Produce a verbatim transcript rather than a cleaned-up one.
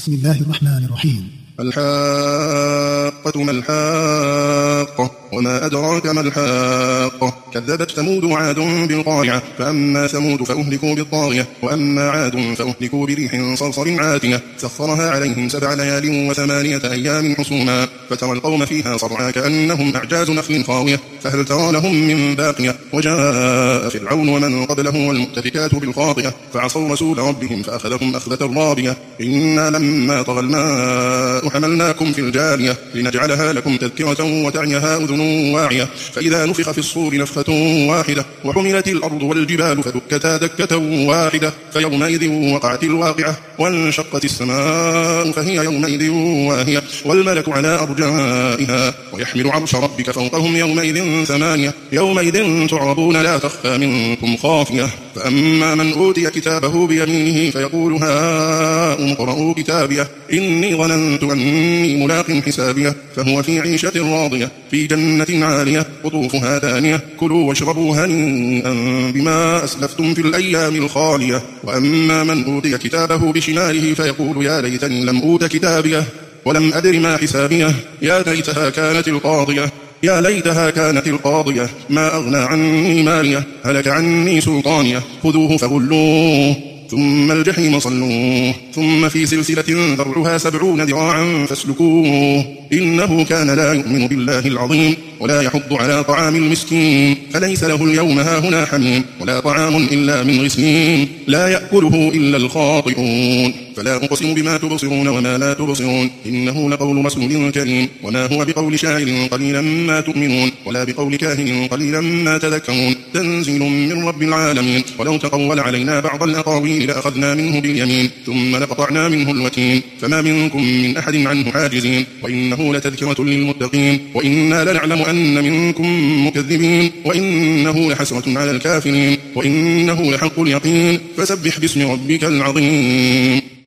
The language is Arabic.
بسم الله الرحمن الرحيم. الحاقة ما الحاقة وما أدراك ما الحاقة كذبت ثمود وعاد بالقارعة فأما ثمود فأهلكوا بالطاغية وأما عاد فأهلكوا بريح صرصر عاتية سخرها عليهم سبع ليال وثمانية أيام حسوما فترى القوم فيها صرعا كأنهم أعجاز نخل خاوية فهل ترى لهم من باقية وجاء فرعون ومن قبله والمؤتفكات بالخاطئة فعصوا رسول ربهم فأخذهم أخذة رابية إنا لما طغى الماء حملناكم في الجارية لنجعلها لكم تذكرة وتعيها أذن واعية فإذا نفخ في الصور نفخة واحدة وحملت الأرض والجبال فدكتا دكة واحدة فيومئذ وقعت الواقعة وانشقت السماء فهي يومئذ واهية والملك على أرجائها ويحمل عرش ربك فوقهم يومئذ ثمانية يومئذ تعرضون لا تخفى منكم خافية فأما من أوتي كتابه بيمينه فيقول هاؤم اقرءوا كتابيه إني ظننت أني ملاق حسابيه فهو في عيشة راضية في جنة عالية قطوفها دانية كلوا واشربوا هنيئا بما أسلفتم في الأيام الخالية وأما من أوتي كتابه بشماله فيقول يا ليتني لم أوت كتابيه ولم أدر ما حسابيه يا ليتها كانت القاضية يا ليتها كانت القاضية ما أغنى عني مالية هلك عني سلطانية خذوه فغلوه ثم الجحيم صلوه ثم في سلسلة ذرعها سبعون ذراعا فاسلكوه إنه كان لا يؤمن بالله العظيم ولا يحض على طعام المسكين فليس له اليوم هاهنا حميم ولا طعام إلا من غسلين لا يأكله إلا الخاطئون فلا أقسم بما تبصرون وما لا تبصرون إنه لقول رسول كريم وما هو بقول شاعر قليلا ما تؤمنون ولا بقول كاهن قليلا ما تذكرون تنزيل من رب العالمين ولو تقول علينا بعض الأقاويل لأخذنا منه باليمين ثم لقطعنا منه الوتين فما منكم من أحد عنه حاجزين وإنه لتذكرة للمتقين وإنا لنعلم أن منكم مكذبين وإنه لحسرة على الكافرين وإنه لحق اليقين فسبح باسم ربك العظيم.